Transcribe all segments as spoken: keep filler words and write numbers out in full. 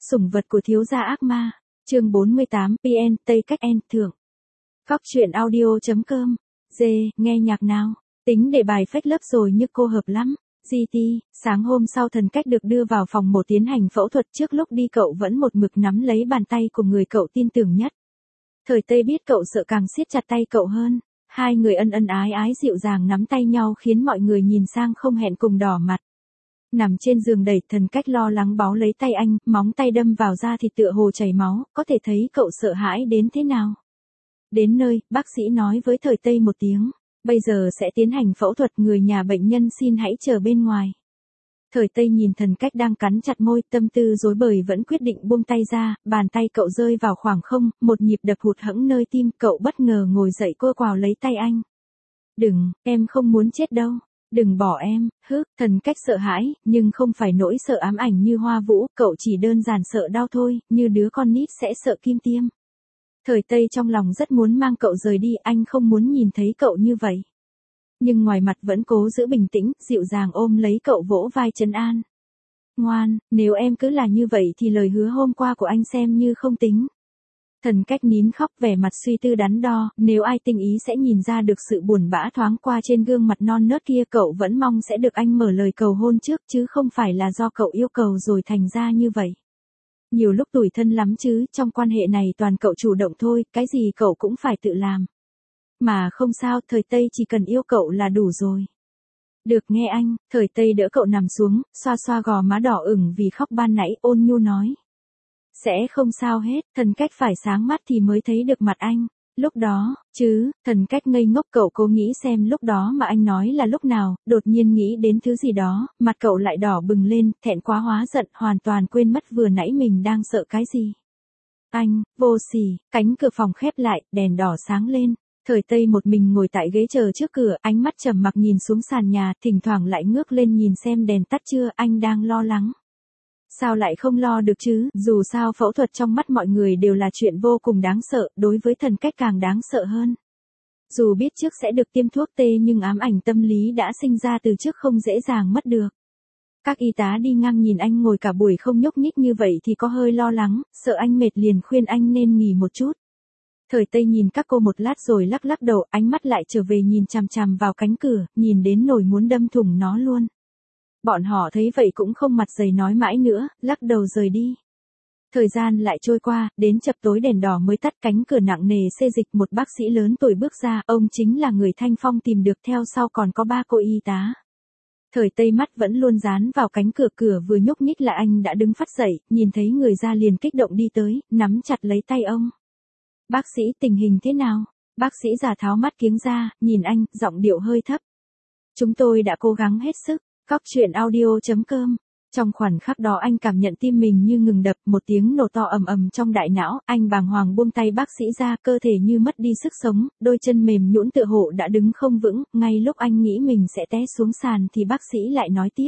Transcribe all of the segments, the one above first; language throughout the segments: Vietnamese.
Sủng vật của thiếu gia ác ma. Chương bốn mươi tám, pê en, Tây Cách N, thưởng. Góc truyện audio.com. Dê, nghe nhạc nào. Tính để bài phách lớp rồi nhưng cô hợp lắm. giê tê, sáng hôm sau Thần Cách được đưa vào phòng mổ tiến hành phẫu thuật, trước lúc đi cậu vẫn một mực nắm lấy bàn tay của người cậu tin tưởng nhất. Thời Tây biết cậu sợ càng siết chặt tay cậu hơn. Hai người ân ân ái ái dịu dàng nắm tay nhau khiến mọi người nhìn sang không hẹn cùng đỏ mặt. Nằm trên giường đẩy, Thần Cách lo lắng báu lấy tay anh, móng tay đâm vào da thịt tựa hồ chảy máu, có thể thấy cậu sợ hãi đến thế nào. Đến nơi, bác sĩ nói với Thời Tây một tiếng, bây giờ sẽ tiến hành phẫu thuật, người nhà bệnh nhân xin hãy chờ bên ngoài. Thời Tây nhìn Thần Cách đang cắn chặt môi, tâm tư rối bời vẫn quyết định buông tay ra, bàn tay cậu rơi vào khoảng không, một nhịp đập hụt hẫng nơi tim, cậu bất ngờ ngồi dậy cô quào lấy tay anh. Đừng, em không muốn chết đâu. Đừng bỏ em, hứ, Thần Cách sợ hãi, nhưng không phải nỗi sợ ám ảnh như Hoa Vũ, cậu chỉ đơn giản sợ đau thôi, như đứa con nít sẽ sợ kim tiêm. Thời Tây trong lòng rất muốn mang cậu rời đi, anh không muốn nhìn thấy cậu như vậy. Nhưng ngoài mặt vẫn cố giữ bình tĩnh, dịu dàng ôm lấy cậu vỗ vai trấn an. Ngoan, nếu em cứ là như vậy thì lời hứa hôm qua của anh xem như không tính. Thần Cách nín khóc, vẻ mặt suy tư đắn đo, nếu ai tinh ý sẽ nhìn ra được sự buồn bã thoáng qua trên gương mặt non nớt kia, cậu vẫn mong sẽ được anh mở lời cầu hôn trước, chứ không phải là do cậu yêu cầu rồi thành ra như vậy. Nhiều lúc tủi thân lắm chứ, trong quan hệ này toàn cậu chủ động thôi, cái gì cậu cũng phải tự làm. Mà không sao, Thời Tây chỉ cần yêu cậu là đủ rồi. Được nghe anh, Thời Tây đỡ cậu nằm xuống, xoa xoa gò má đỏ ửng vì khóc ban nãy, ôn nhu nói. Sẽ không sao hết, Thần Cách phải sáng mắt thì mới thấy được mặt anh. Lúc đó, chứ, Thần Cách ngây ngốc, cậu cố nghĩ xem lúc đó mà anh nói là lúc nào, đột nhiên nghĩ đến thứ gì đó, mặt cậu lại đỏ bừng lên, thẹn quá hóa giận, hoàn toàn quên mất vừa nãy mình đang sợ cái gì. Anh, vô sỉ, cánh cửa phòng khép lại, đèn đỏ sáng lên. Thời Tây một mình ngồi tại ghế chờ trước cửa, ánh mắt trầm mặc nhìn xuống sàn nhà, thỉnh thoảng lại ngước lên nhìn xem đèn tắt chưa, anh đang lo lắng. Sao lại không lo được chứ, dù sao phẫu thuật trong mắt mọi người đều là chuyện vô cùng đáng sợ, đối với Thần Cách càng đáng sợ hơn. Dù biết trước sẽ được tiêm thuốc tê nhưng ám ảnh tâm lý đã sinh ra từ trước không dễ dàng mất được. Các y tá đi ngang nhìn anh ngồi cả buổi không nhúc nhích như vậy thì có hơi lo lắng, sợ anh mệt liền khuyên anh nên nghỉ một chút. Thời Tây nhìn các cô một lát rồi lắc lắc đầu, ánh mắt lại trở về nhìn chằm chằm vào cánh cửa, nhìn đến nổi muốn đâm thủng nó luôn. Bọn họ thấy vậy cũng không mặt dày nói mãi nữa, lắc đầu rời đi. Thời gian lại trôi qua, đến chập tối đèn đỏ mới tắt, cánh cửa nặng nề xê dịch, một bác sĩ lớn tuổi bước ra, ông chính là người Thanh Phong tìm được, theo sau còn có ba cô y tá. Thời Tây mắt vẫn luôn dán vào cánh cửa, cửa vừa nhúc nhích là anh đã đứng phắt dậy, nhìn thấy người ra liền kích động đi tới, nắm chặt lấy tay ông. Bác sĩ, tình hình thế nào? Bác sĩ già tháo mắt kiếng ra, nhìn anh, giọng điệu hơi thấp. Chúng tôi đã cố gắng hết sức. Góc truyện audio.com. Trong khoảnh khắc đó anh cảm nhận tim mình như ngừng đập, một tiếng nổ to ầm ầm trong đại não, anh bàng hoàng buông tay bác sĩ ra, cơ thể như mất đi sức sống, đôi chân mềm nhũn tựa hồ đã đứng không vững, ngay lúc anh nghĩ mình sẽ té xuống sàn thì bác sĩ lại nói tiếp.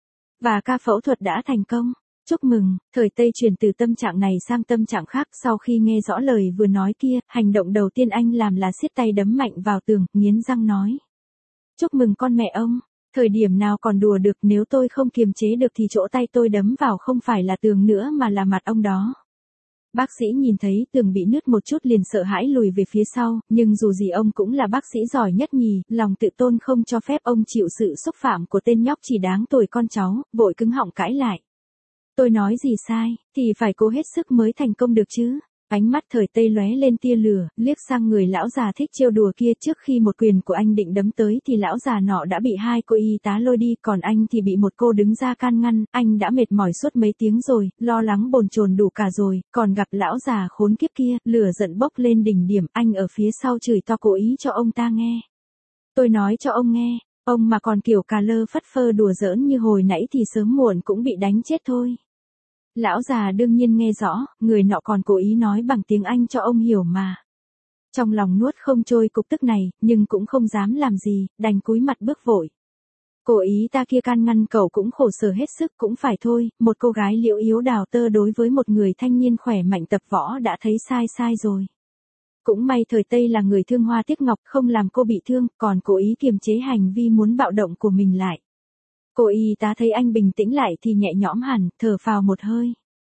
Và ca phẫu thuật đã thành công. Chúc mừng. Thời Tây chuyển từ tâm trạng này sang tâm trạng khác, sau khi nghe rõ lời vừa nói kia, hành động đầu tiên anh làm là siết tay đấm mạnh vào tường, nghiến răng nói. Chúc mừng con mẹ ông. Thời điểm nào còn đùa được, nếu tôi không kiềm chế được thì chỗ tay tôi đấm vào không phải là tường nữa mà là mặt ông đó. Bác sĩ nhìn thấy tường bị nứt một chút liền sợ hãi lùi về phía sau, nhưng dù gì ông cũng là bác sĩ giỏi nhất nhì, lòng tự tôn không cho phép ông chịu sự xúc phạm của tên nhóc chỉ đáng tuổi con cháu, vội cứng họng cãi lại. Tôi nói gì sai, thì phải cố hết sức mới thành công được chứ. Ánh mắt Thời Tây lóe lên tia lửa, liếc sang người lão già thích trêu đùa kia, trước khi một quyền của anh định đấm tới thì lão già nọ đã bị hai cô y tá lôi đi, còn anh thì bị một cô đứng ra can ngăn, anh đã mệt mỏi suốt mấy tiếng rồi, lo lắng bồn chồn đủ cả rồi, còn gặp lão già khốn kiếp kia, lửa giận bốc lên đỉnh điểm, anh ở phía sau chửi to cố ý cho ông ta nghe. Tôi nói cho ông nghe, ông mà còn kiểu cà lơ phất phơ đùa giỡn như hồi nãy thì sớm muộn cũng bị đánh chết thôi. Lão già đương nhiên nghe rõ, người nọ còn cố ý nói bằng tiếng Anh cho ông hiểu mà. Trong lòng nuốt không trôi cục tức này, nhưng cũng không dám làm gì, đành cúi mặt bước vội. Cô ý ta kia can ngăn cậu cũng khổ sở hết sức, cũng phải thôi, một cô gái liễu yếu đào tơ đối với một người thanh niên khỏe mạnh tập võ đã thấy sai sai rồi. Cũng may Thời Tây là người thương hoa tiếc ngọc, không làm cô bị thương, còn cố ý kiềm chế hành vi muốn bạo động của mình lại. Cô y tá thấy anh bình tĩnh lại thì nhẹ nhõm hẳn, thở phào một hơi.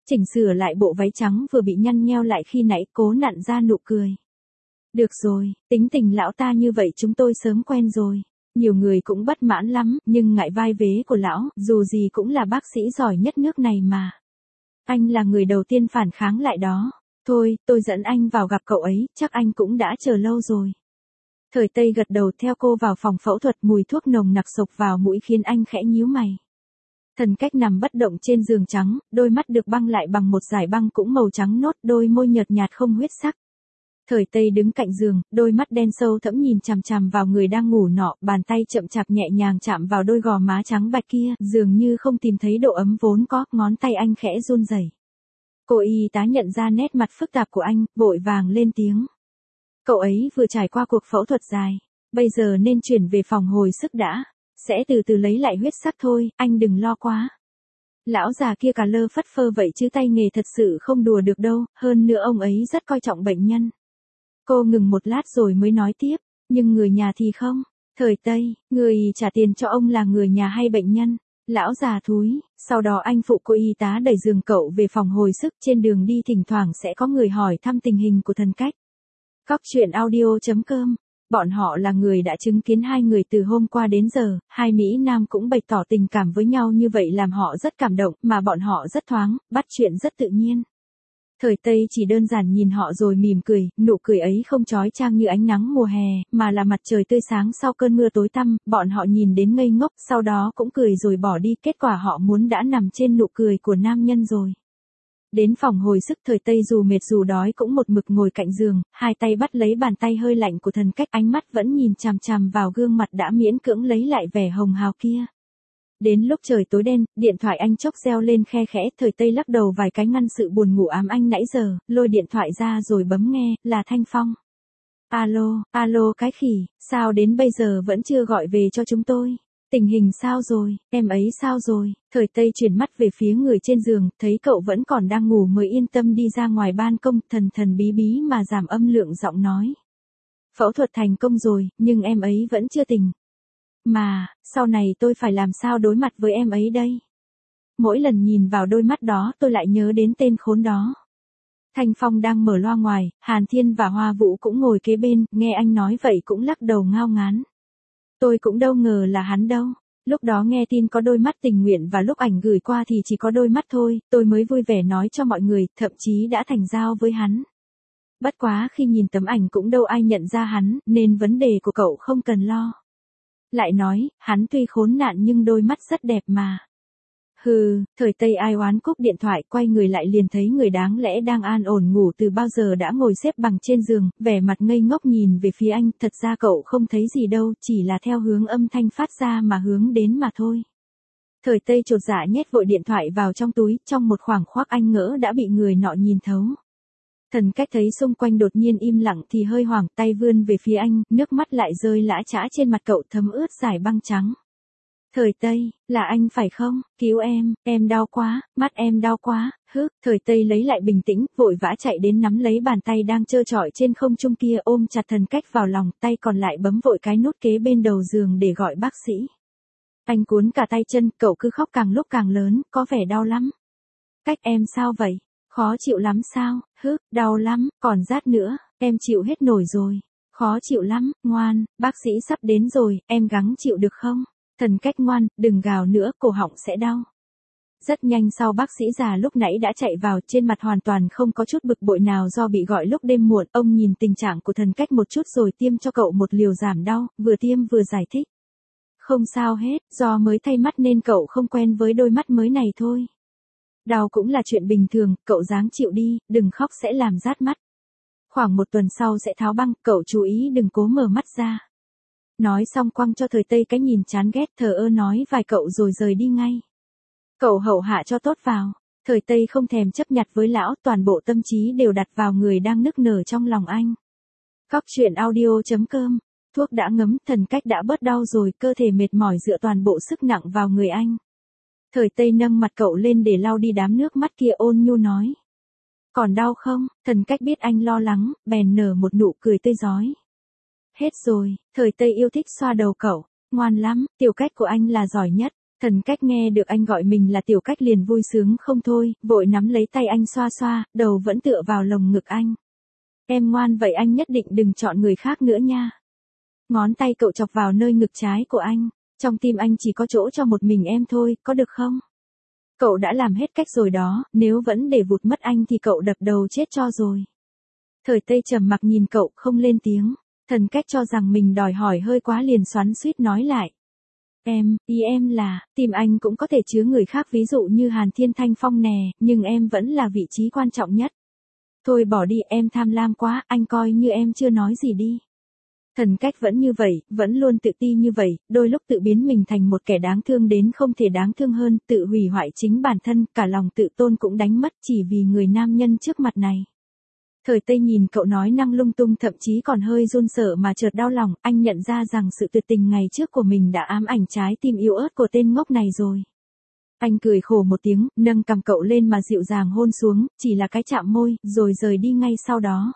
chỉnh sửa lại bộ váy trắng vừa bị nhăn nheo lại khi nãy, cố nặn ra nụ cười. Được rồi, tính tình lão ta như vậy chúng tôi sớm quen rồi. Nhiều người cũng bất mãn lắm, nhưng ngại vai vế của lão, dù gì cũng là bác sĩ giỏi nhất nước này mà. Anh là người đầu tiên phản kháng lại đó. Thôi, tôi dẫn anh vào gặp cậu ấy, chắc anh cũng đã chờ lâu rồi. Thời Tây gật đầu theo cô vào phòng phẫu thuật, mùi thuốc nồng nặc xộc vào mũi khiến anh khẽ nhíu mày. Thần Cách nằm bất động trên giường trắng, đôi mắt được băng lại bằng một dải băng cũng màu trắng nốt, đôi môi nhợt nhạt không huyết sắc. Thời Tây đứng cạnh giường, đôi mắt đen sâu thẫm nhìn chằm chằm vào người đang ngủ nọ, bàn tay chậm chạp nhẹ nhàng chạm vào đôi gò má trắng bạch kia, dường như không tìm thấy độ ấm vốn có, ngón tay anh khẽ run rẩy. Cô y tá nhận ra nét mặt phức tạp của anh, vội vàng lên tiếng. Cậu ấy vừa trải qua cuộc phẫu thuật dài, bây giờ nên chuyển về phòng hồi sức đã, sẽ từ từ lấy lại huyết sắc thôi, anh đừng lo quá. Lão già kia cà lơ phất phơ vậy chứ tay nghề thật sự không đùa được đâu, hơn nữa ông ấy rất coi trọng bệnh nhân. Cô ngừng một lát rồi mới nói tiếp, nhưng người nhà thì không. Thời Tây, người trả tiền cho ông là người nhà hay bệnh nhân? Lão già thúi, sau đó anh phụ cô y tá đẩy giường cậu về phòng hồi sức, trên đường đi thỉnh thoảng sẽ có người hỏi thăm tình hình của Thần Cách. Cóc truyện audio chấm com. Bọn họ là người đã chứng kiến hai người từ hôm qua đến giờ, hai Mỹ Nam cũng bày tỏ tình cảm với nhau như vậy làm họ rất cảm động, mà bọn họ rất thoáng, bắt chuyện rất tự nhiên. Thời Tây chỉ đơn giản nhìn họ rồi mỉm cười, nụ cười ấy không chói chang như ánh nắng mùa hè, mà là mặt trời tươi sáng sau cơn mưa tối tăm, bọn họ nhìn đến ngây ngốc, sau đó cũng cười rồi bỏ đi, kết quả họ muốn đã nằm trên nụ cười của nam nhân rồi. Đến phòng hồi sức, Thời Tây dù mệt dù đói cũng một mực ngồi cạnh giường, hai tay bắt lấy bàn tay hơi lạnh của Thần Cách, ánh mắt vẫn nhìn chằm chằm vào gương mặt đã miễn cưỡng lấy lại vẻ hồng hào kia. Đến lúc trời tối đen, điện thoại anh chốc reo lên khe khẽ, Thời Tây lắc đầu vài cái ngăn sự buồn ngủ ám anh nãy giờ, lôi điện thoại ra rồi bấm nghe, là Thanh Phong. Alo, alo cái khỉ, sao đến bây giờ vẫn chưa gọi về cho chúng tôi? Tình hình sao rồi, em ấy sao rồi? Thời Tây chuyển mắt về phía người trên giường, thấy cậu vẫn còn đang ngủ mới yên tâm đi ra ngoài ban công, thần thần bí bí mà giảm âm lượng giọng nói. Phẫu thuật thành công rồi, nhưng em ấy vẫn chưa tỉnh. Mà, sau này tôi phải làm sao đối mặt với em ấy đây? Mỗi lần nhìn vào đôi mắt đó tôi lại nhớ đến tên khốn đó. Thanh Phong đang mở loa ngoài, Hàn Thiên và Hoa Vũ cũng ngồi kế bên, nghe anh nói vậy cũng lắc đầu ngao ngán. Tôi cũng đâu ngờ là hắn đâu. Lúc đó nghe tin có đôi mắt tình nguyện và lúc ảnh gửi qua thì chỉ có đôi mắt thôi, tôi mới vui vẻ nói cho mọi người, thậm chí đã thành giao với hắn. Bất quá khi nhìn tấm ảnh cũng đâu ai nhận ra hắn, nên vấn đề của cậu không cần lo. Lại nói, hắn tuy khốn nạn nhưng đôi mắt rất đẹp mà. Hừ, Thời Tây ai oán cúp điện thoại, quay người lại liền thấy người đáng lẽ đang an ổn ngủ từ bao giờ đã ngồi xếp bằng trên giường, vẻ mặt ngây ngốc nhìn về phía anh, thật ra cậu không thấy gì đâu, chỉ là theo hướng âm thanh phát ra mà hướng đến mà thôi. Thời Tây chột dạ nhét vội điện thoại vào trong túi, trong một khoảng khoác anh ngỡ đã bị người nọ nhìn thấu. Thần Cách thấy xung quanh đột nhiên im lặng thì hơi hoảng, tay vươn về phía anh, nước mắt lại rơi lã chã trên mặt cậu thấm ướt dải băng trắng. Thời Tây, là anh phải không? Cứu em, em đau quá, mắt em đau quá, hứ. Thời Tây lấy lại bình tĩnh, vội vã chạy đến nắm lấy bàn tay đang trơ trọi trên không trung kia, ôm chặt Thần Cách vào lòng, tay còn lại bấm vội cái nút kế bên đầu giường để gọi bác sĩ. Anh cuốn cả tay chân, cậu cứ khóc càng lúc càng lớn, có vẻ đau lắm. Cách em sao vậy? Khó chịu lắm sao? Hứ, đau lắm, còn rát nữa, em chịu hết nổi rồi. Khó chịu lắm, ngoan, bác sĩ sắp đến rồi, em gắng chịu được không? Thần Cách ngoan, đừng gào nữa, cổ họng sẽ đau. Rất nhanh sau bác sĩ già lúc nãy đã chạy vào, trên mặt hoàn toàn không có chút bực bội nào do bị gọi lúc đêm muộn. Ông nhìn tình trạng của Thần Cách một chút rồi tiêm cho cậu một liều giảm đau, vừa tiêm vừa giải thích. Không sao hết, do mới thay mắt nên cậu không quen với đôi mắt mới này thôi. Đau cũng là chuyện bình thường, cậu ráng chịu đi, đừng khóc sẽ làm rát mắt. Khoảng một tuần sau sẽ tháo băng, cậu chú ý đừng cố mở mắt ra. Nói xong quăng cho Thời Tây cái nhìn chán ghét, thờ ơ nói vài cậu rồi rời đi ngay. Cậu hậu hạ cho tốt vào. Thời Tây không thèm chấp nhặt với lão, toàn bộ tâm trí đều đặt vào người đang nức nở trong lòng anh. Cóc truyện audio chấm com. Thuốc đã ngấm, Thần Cách đã bớt đau rồi, cơ thể mệt mỏi dựa toàn bộ sức nặng vào người anh. Thời Tây nâng mặt cậu lên để lau đi đám nước mắt kia, ôn nhu nói. Còn đau không? Thần Cách biết anh lo lắng, bèn nở một nụ cười tươi rói. Hết rồi. Thời Tây yêu thích xoa đầu cậu. Ngoan lắm, tiểu cách của anh là giỏi nhất. Thần Cách nghe được anh gọi mình là Tiểu Cách liền vui sướng không thôi, vội nắm lấy tay anh xoa xoa, đầu vẫn tựa vào lồng ngực anh. Em ngoan vậy anh nhất định đừng chọn người khác nữa nha. Ngón tay cậu chọc vào nơi ngực trái của anh, trong tim anh chỉ có chỗ cho một mình em thôi, có được không? Cậu đã làm hết cách rồi đó, nếu vẫn để vụt mất anh thì cậu đập đầu chết cho rồi. Thời Tây trầm mặc nhìn cậu, không lên tiếng. Thần Cách cho rằng mình đòi hỏi hơi quá liền xoắn xuýt nói lại. Em, ý em là, tim anh cũng có thể chứa người khác ví dụ như Hàn Thiên Thanh Phong nè, nhưng em vẫn là vị trí quan trọng nhất. Thôi bỏ đi, em tham lam quá, anh coi như em chưa nói gì đi. Thần Cách vẫn như vậy, vẫn luôn tự ti như vậy, đôi lúc tự biến mình thành một kẻ đáng thương đến không thể đáng thương hơn, tự hủy hoại chính bản thân, cả lòng tự tôn cũng đánh mất chỉ vì người nam nhân trước mặt này. Thời Tây nhìn cậu nói năng lung tung thậm chí còn hơi run sợ mà chợt đau lòng, anh nhận ra rằng sự tuyệt tình ngày trước của mình đã ám ảnh trái tim yếu ớt của tên ngốc này rồi. Anh cười khổ một tiếng, nâng cằm cậu lên mà dịu dàng hôn xuống, chỉ là cái chạm môi, rồi rời đi ngay sau đó.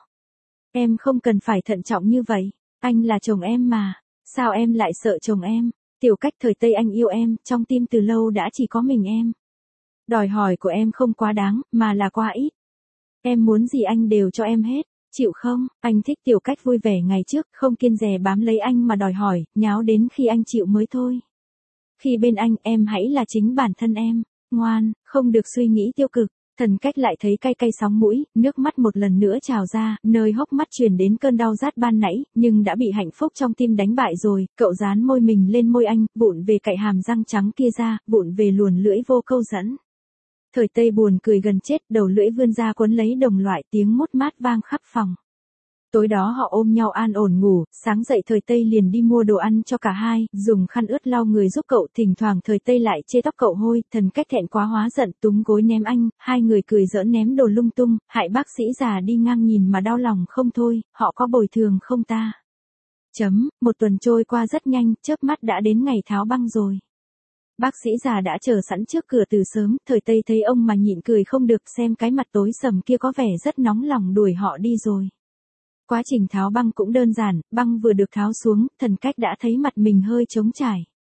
Em không cần phải thận trọng như vậy, anh là chồng em mà, sao em lại sợ chồng em? Tiểu Cách, Thời Tây anh yêu em, trong tim từ lâu đã chỉ có mình em. Đòi hỏi của em không quá đáng, mà là quá ít. Em muốn gì anh đều cho em hết, chịu không? Anh thích Tiểu Cách vui vẻ ngày trước, không kiêng dè bám lấy anh mà đòi hỏi, nháo đến khi anh chịu mới thôi. Khi bên anh, em hãy là chính bản thân em, ngoan, không được suy nghĩ tiêu cực. Thần Cách lại thấy cay cay sóng mũi, nước mắt một lần nữa trào ra, nơi hốc mắt truyền đến cơn đau rát ban nãy, nhưng đã bị hạnh phúc trong tim đánh bại rồi, cậu dán môi mình lên môi anh, vụn về cạy hàm răng trắng kia ra, vụn về luồn lưỡi vô câu dẫn. Thời Tây buồn cười gần chết, đầu lưỡi vươn ra quấn lấy đồng loại, tiếng mút mát vang khắp phòng. Tối đó họ ôm nhau an ổn ngủ, sáng dậy Thời Tây liền đi mua đồ ăn cho cả hai, dùng khăn ướt lau người giúp cậu, thỉnh thoảng Thời Tây lại chê tóc cậu hôi, Thần Cách thẹn quá hóa giận, túm gối ném anh, hai người cười giỡn ném đồ lung tung, hại bác sĩ già đi ngang nhìn mà đau lòng không thôi, họ có bồi thường không ta? Chấm, một tuần trôi qua rất nhanh, chớp mắt đã đến ngày tháo băng rồi. Bác sĩ già đã chờ sẵn trước cửa từ sớm, Thời Tây thấy ông mà nhịn cười không được, xem cái mặt tối sầm kia có vẻ rất nóng lòng đuổi họ đi rồi. Quá trình tháo băng cũng đơn giản, băng vừa được tháo xuống, Thần Cách đã thấy mặt mình hơi trống trải.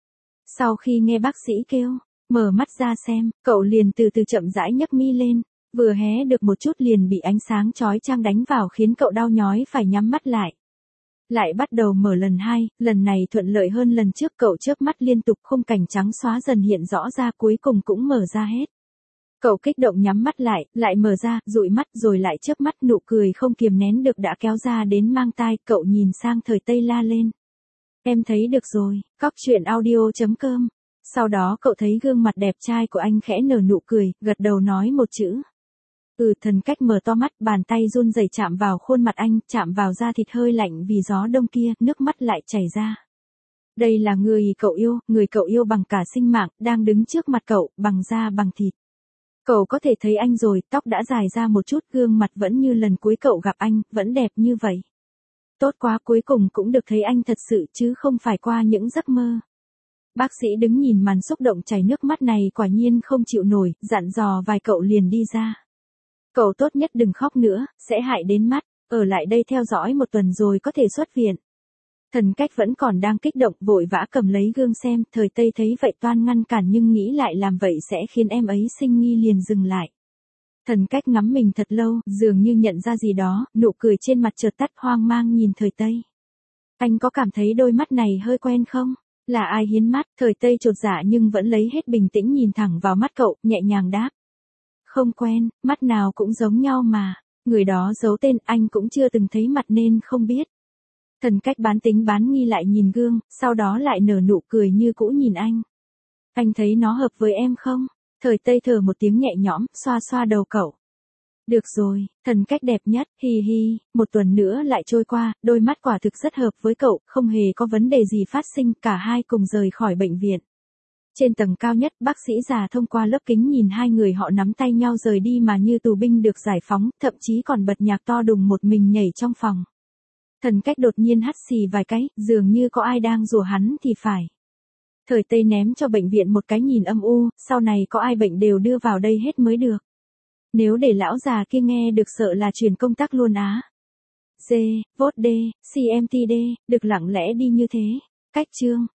Sau khi nghe bác sĩ kêu, mở mắt ra xem, cậu liền từ từ chậm rãi nhấc mi lên, vừa hé được một chút liền bị ánh sáng chói chang đánh vào khiến cậu đau nhói phải nhắm mắt lại. Lại bắt đầu mở lần hai, lần này thuận lợi hơn lần trước, cậu chớp mắt liên tục, khung cảnh trắng xóa dần hiện rõ ra, cuối cùng cũng mở ra hết. Cậu kích động nhắm mắt lại, lại mở ra, dụi mắt rồi lại chớp mắt, nụ cười không kiềm nén được đã kéo ra đến mang tai, cậu nhìn sang Thời Tây la lên. Em thấy được rồi, cóc truyện audio chấm com. Sau đó cậu thấy gương mặt đẹp trai của anh khẽ nở nụ cười, gật đầu nói một chữ. Ừ, Thần Cách mở to mắt, bàn tay run rẩy chạm vào khuôn mặt anh, chạm vào da thịt hơi lạnh vì gió đông kia, nước mắt lại chảy ra. Đây là người cậu yêu, người cậu yêu bằng cả sinh mạng, đang đứng trước mặt cậu, bằng da bằng thịt. Cậu có thể thấy anh rồi, tóc đã dài ra một chút, gương mặt vẫn như lần cuối cậu gặp anh, vẫn đẹp như vậy. Tốt quá, cuối cùng cũng được thấy anh thật sự chứ không phải qua những giấc mơ. Bác sĩ đứng nhìn màn xúc động chảy nước mắt này quả nhiên không chịu nổi, dặn dò vài cậu liền đi ra. Cậu tốt nhất đừng khóc nữa, sẽ hại đến mắt, ở lại đây theo dõi một tuần rồi có thể xuất viện. Thần Cách vẫn còn đang kích động, vội vã cầm lấy gương xem, Thời Tây thấy vậy toan ngăn cản nhưng nghĩ lại làm vậy sẽ khiến em ấy sinh nghi liền dừng lại. Thần Cách ngắm mình thật lâu, dường như nhận ra gì đó, nụ cười trên mặt chợt tắt, hoang mang nhìn Thời Tây. Anh có cảm thấy đôi mắt này hơi quen không? Là ai hiến mắt? Thời Tây chột dạ nhưng vẫn lấy hết bình tĩnh nhìn thẳng vào mắt cậu, nhẹ nhàng đáp. Không quen, mắt nào cũng giống nhau mà. Người đó giấu tên, anh cũng chưa từng thấy mặt nên không biết. Thần Cách bán tính bán nghi lại nhìn gương, sau đó lại nở nụ cười như cũ nhìn anh. Anh thấy nó hợp với em không? Thời Tây thở một tiếng nhẹ nhõm, xoa xoa đầu cậu. Được rồi, Thần Cách đẹp nhất, hi hi, một tuần nữa lại trôi qua, đôi mắt quả thực rất hợp với cậu, không hề có vấn đề gì phát sinh, cả hai cùng rời khỏi bệnh viện. Trên tầng cao nhất, bác sĩ già thông qua lớp kính nhìn hai người họ nắm tay nhau rời đi mà như tù binh được giải phóng, thậm chí còn bật nhạc to đùng một mình nhảy trong phòng. Thần Cách đột nhiên hắt xì vài cái, dường như có ai đang rủa hắn thì phải. Thời Tây ném cho bệnh viện một cái nhìn âm u, sau này có ai bệnh đều đưa vào đây hết mới được. Nếu để lão già kia nghe được sợ là chuyển công tác luôn á. D, vote D, xê em tê D, được lặng lẽ đi như thế. Cách chương.